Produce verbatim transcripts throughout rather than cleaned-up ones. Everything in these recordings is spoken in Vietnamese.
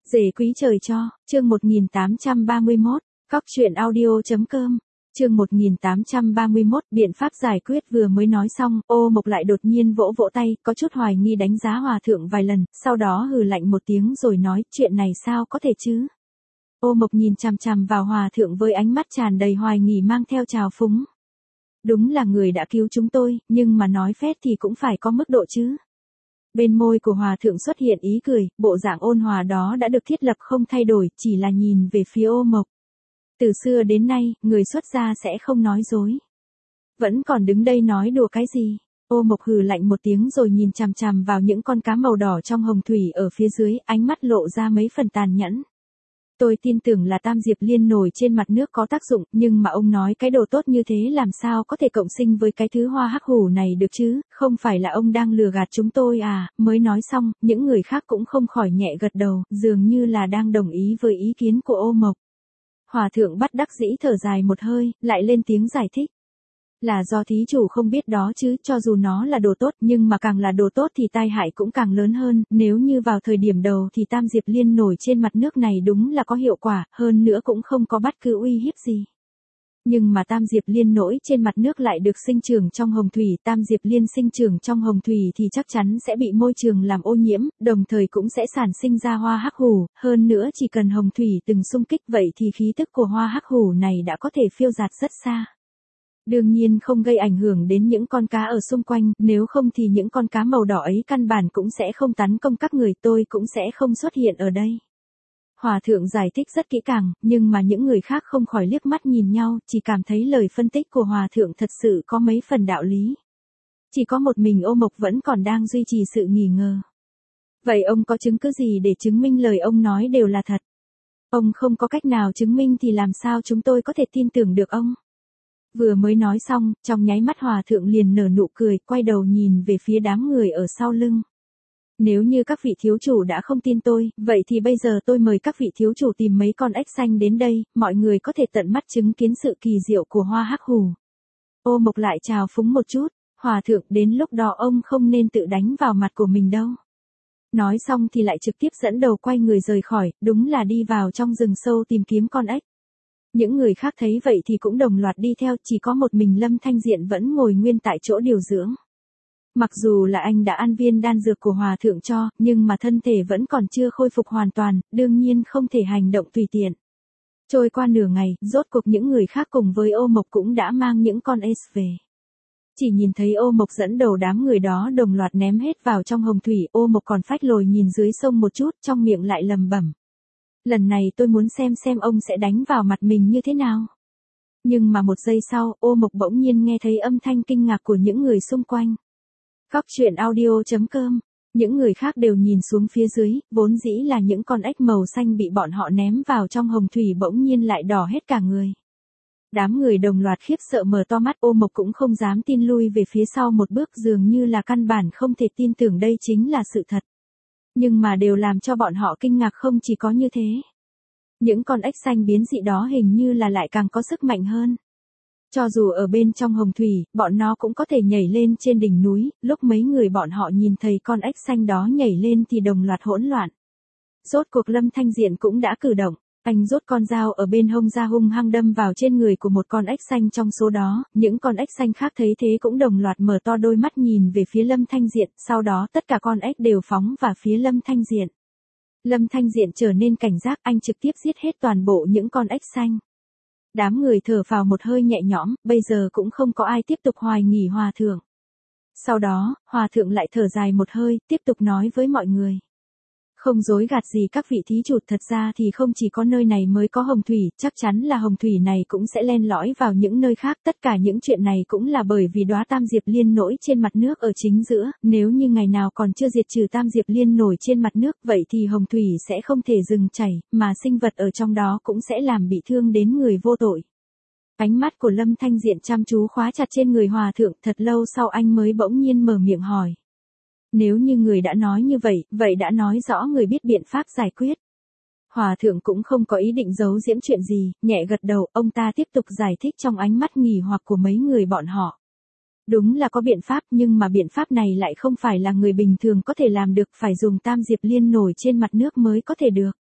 Rể quý trời cho, chương một nghìn tám trăm ba mươi mốt, cóc truyện audio chấm com, chương một nghìn tám trăm ba mươi mốt, biện pháp giải quyết vừa mới nói xong, Ô Mộc lại đột nhiên vỗ vỗ tay, có chút hoài nghi đánh giá hòa thượng vài lần, sau đó hừ lạnh một tiếng rồi nói, chuyện này sao có thể chứ? Ô Mộc nhìn chằm chằm vào hòa thượng với ánh mắt tràn đầy hoài nghi mang theo trào phúng. Đúng là người đã cứu chúng tôi, nhưng mà nói phét thì cũng phải có mức độ chứ. Bên môi của hòa thượng xuất hiện ý cười, bộ dạng ôn hòa đó đã được thiết lập không thay đổi, chỉ là nhìn về phía Ô Mộc. Từ xưa đến nay, người xuất gia sẽ không nói dối. Vẫn còn đứng đây nói đùa cái gì? Ô Mộc hừ lạnh một tiếng rồi nhìn chằm chằm vào những con cá màu đỏ trong hồng thủy ở phía dưới, ánh mắt lộ ra mấy phần tàn nhẫn. Tôi tin tưởng là tam diệp liên nổi trên mặt nước có tác dụng, nhưng mà ông nói cái đồ tốt như thế làm sao có thể cộng sinh với cái thứ hoa hắc hủ này được chứ, không phải là ông đang lừa gạt chúng tôi à? Mới nói xong, những người khác cũng không khỏi nhẹ gật đầu, dường như là đang đồng ý với ý kiến của Ô Mộc. Hòa thượng bất đắc dĩ thở dài một hơi, lại lên tiếng giải thích. Là do thí chủ không biết đó chứ, cho dù nó là đồ tốt nhưng mà càng là đồ tốt thì tai hại cũng càng lớn hơn, nếu như vào thời điểm đầu thì tam diệp liên nổi trên mặt nước này đúng là có hiệu quả, hơn nữa cũng không có bất cứ uy hiếp gì. Nhưng mà tam diệp liên nổi trên mặt nước lại được sinh trưởng trong hồng thủy, tam diệp liên sinh trưởng trong hồng thủy thì chắc chắn sẽ bị môi trường làm ô nhiễm, đồng thời cũng sẽ sản sinh ra hoa hắc hủ, hơn nữa chỉ cần hồng thủy từng xung kích vậy thì khí tức của hoa hắc hủ này đã có thể phiêu dạt rất xa. Đương nhiên không gây ảnh hưởng đến những con cá ở xung quanh, nếu không thì những con cá màu đỏ ấy căn bản cũng sẽ không tấn công các người, tôi cũng sẽ không xuất hiện ở đây. Hòa thượng giải thích rất kỹ càng, nhưng mà những người khác không khỏi liếc mắt nhìn nhau, chỉ cảm thấy lời phân tích của hòa thượng thật sự có mấy phần đạo lý. Chỉ có một mình Ô Mộc vẫn còn đang duy trì sự nghi ngờ. Vậy ông có chứng cứ gì để chứng minh lời ông nói đều là thật? Ông không có cách nào chứng minh thì làm sao chúng tôi có thể tin tưởng được ông? Vừa mới nói xong, trong nháy mắt hòa thượng liền nở nụ cười, quay đầu nhìn về phía đám người ở sau lưng. Nếu như các vị thiếu chủ đã không tin tôi, vậy thì bây giờ tôi mời các vị thiếu chủ tìm mấy con ếch xanh đến đây, mọi người có thể tận mắt chứng kiến sự kỳ diệu của hoa hắc hủ. Ô Mộc lại chào phúng một chút, hòa thượng đến lúc đó ông không nên tự đánh vào mặt của mình đâu. Nói xong thì lại trực tiếp dẫn đầu quay người rời khỏi, đúng là đi vào trong rừng sâu tìm kiếm con ếch. Những người khác thấy vậy thì cũng đồng loạt đi theo, chỉ có một mình Lâm Thanh Diện vẫn ngồi nguyên tại chỗ điều dưỡng. Mặc dù là anh đã ăn viên đan dược của hòa thượng cho, nhưng mà thân thể vẫn còn chưa khôi phục hoàn toàn, đương nhiên không thể hành động tùy tiện. Trôi qua nửa ngày, rốt cuộc những người khác cùng với Ô Mộc cũng đã mang những con ếch về. Chỉ nhìn thấy Ô Mộc dẫn đầu đám người đó đồng loạt ném hết vào trong hồng thủy, Ô Mộc còn phách lồi nhìn dưới sông một chút, trong miệng lại lầm bẩm. Lần này tôi muốn xem xem ông sẽ đánh vào mặt mình như thế nào. Nhưng mà một giây sau, Ô Mộc bỗng nhiên nghe thấy âm thanh kinh ngạc của những người xung quanh. Cóc truyện audio chấm com, những người khác đều nhìn xuống phía dưới, vốn dĩ là những con ếch màu xanh bị bọn họ ném vào trong hồng thủy bỗng nhiên lại đỏ hết cả người. Đám người đồng loạt khiếp sợ mở to mắt, Ô Mộc cũng không dám tin, lui về phía sau một bước, dường như là căn bản không thể tin tưởng đây chính là sự thật. Nhưng mà đều làm cho bọn họ kinh ngạc không chỉ có như thế. Những con ếch xanh biến dị đó hình như là lại càng có sức mạnh hơn. Cho dù ở bên trong hồng thủy, bọn nó cũng có thể nhảy lên trên đỉnh núi, lúc mấy người bọn họ nhìn thấy con ếch xanh đó nhảy lên thì đồng loạt hỗn loạn. Rốt cuộc Lâm Thanh Diện cũng đã cử động. Anh rút con dao ở bên hông ra hung hăng đâm vào trên người của một con ếch xanh trong số đó, những con ếch xanh khác thấy thế cũng đồng loạt mở to đôi mắt nhìn về phía Lâm Thanh Diện, sau đó tất cả con ếch đều phóng vào phía Lâm Thanh Diện. Lâm Thanh Diện trở nên cảnh giác, anh trực tiếp giết hết toàn bộ những con ếch xanh. Đám người thở phào một hơi nhẹ nhõm, bây giờ cũng không có ai tiếp tục hoài nghi hòa thượng. Sau đó, hòa thượng lại thở dài một hơi, tiếp tục nói với mọi người. Không dối gạt gì các vị thí chủ, thật ra thì không chỉ có nơi này mới có hồng thủy, chắc chắn là hồng thủy này cũng sẽ len lỏi vào những nơi khác, tất cả những chuyện này cũng là bởi vì đóa tam diệp liên nổi trên mặt nước ở chính giữa, nếu như ngày nào còn chưa diệt trừ tam diệp liên nổi trên mặt nước, vậy thì hồng thủy sẽ không thể dừng chảy, mà sinh vật ở trong đó cũng sẽ làm bị thương đến người vô tội. Ánh mắt của Lâm Thanh Diện chăm chú khóa chặt trên người hòa thượng, thật lâu sau anh mới bỗng nhiên mở miệng hỏi. Nếu như người đã nói như vậy, vậy đã nói rõ người biết biện pháp giải quyết. Hòa thượng cũng không có ý định giấu giếm chuyện gì, nhẹ gật đầu, ông ta tiếp tục giải thích trong ánh mắt nghi hoặc của mấy người bọn họ. Đúng là có biện pháp, nhưng mà biện pháp này lại không phải là người bình thường có thể làm được, phải dùng tam diệp liên nổi trên mặt nước mới có thể được.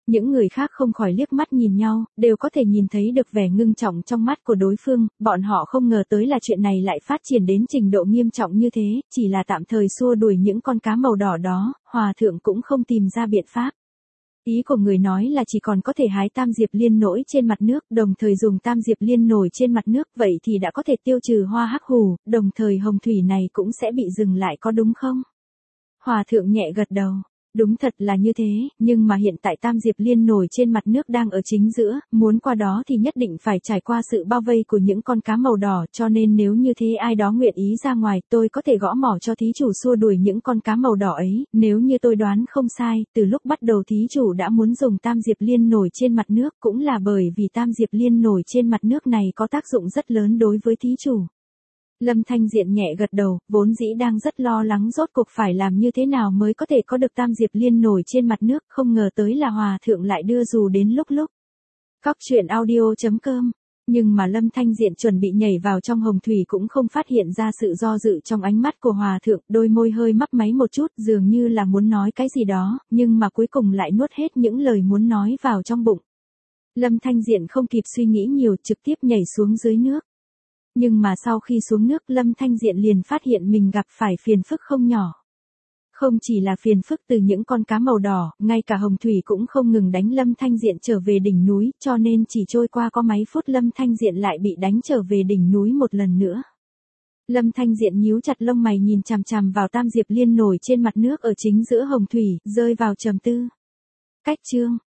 Những người khác không khỏi liếc mắt nhìn nhau, đều có thể nhìn thấy được vẻ ngưng trọng trong mắt của đối phương, bọn họ không ngờ tới là chuyện này lại phát triển đến trình độ nghiêm trọng như thế, chỉ là tạm thời xua đuổi những con cá màu đỏ đó, hòa thượng cũng không tìm ra biện pháp. Ý của người nói là chỉ còn có thể hái tam diệp liên nổi trên mặt nước, đồng thời dùng tam diệp liên nổi trên mặt nước, vậy thì đã có thể tiêu trừ hoa hắc hù, đồng thời hồng thủy này cũng sẽ bị dừng lại có đúng không? Hòa thượng nhẹ gật đầu. Đúng thật là như thế, nhưng mà hiện tại tam diệp liên nổi trên mặt nước đang ở chính giữa, muốn qua đó thì nhất định phải trải qua sự bao vây của những con cá màu đỏ, cho nên nếu như thế ai đó nguyện ý ra ngoài, tôi có thể gõ mỏ cho thí chủ xua đuổi những con cá màu đỏ ấy, nếu như tôi đoán không sai, từ lúc bắt đầu thí chủ đã muốn dùng tam diệp liên nổi trên mặt nước cũng là bởi vì tam diệp liên nổi trên mặt nước này có tác dụng rất lớn đối với thí chủ. Lâm Thanh Diện nhẹ gật đầu, vốn dĩ đang rất lo lắng rốt cuộc phải làm như thế nào mới có thể có được tam diệp liên nổi trên mặt nước, không ngờ tới là hòa thượng lại đưa dù đến lúc lúc. Cóc truyện audio chấm com. Nhưng mà Lâm Thanh Diện chuẩn bị nhảy vào trong hồng thủy cũng không phát hiện ra sự do dự trong ánh mắt của hòa thượng, đôi môi hơi mấp máy một chút dường như là muốn nói cái gì đó, nhưng mà cuối cùng lại nuốt hết những lời muốn nói vào trong bụng. Lâm Thanh Diện không kịp suy nghĩ nhiều trực tiếp nhảy xuống dưới nước. Nhưng mà sau khi xuống nước Lâm Thanh Diện liền phát hiện mình gặp phải phiền phức không nhỏ. Không chỉ là phiền phức từ những con cá màu đỏ, ngay cả hồng thủy cũng không ngừng đánh Lâm Thanh Diện trở về đỉnh núi, cho nên chỉ trôi qua có mấy phút Lâm Thanh Diện lại bị đánh trở về đỉnh núi một lần nữa. Lâm Thanh Diện nhíu chặt lông mày nhìn chằm chằm vào tam diệp liên nổi trên mặt nước ở chính giữa hồng thủy, rơi vào trầm tư. Cách chương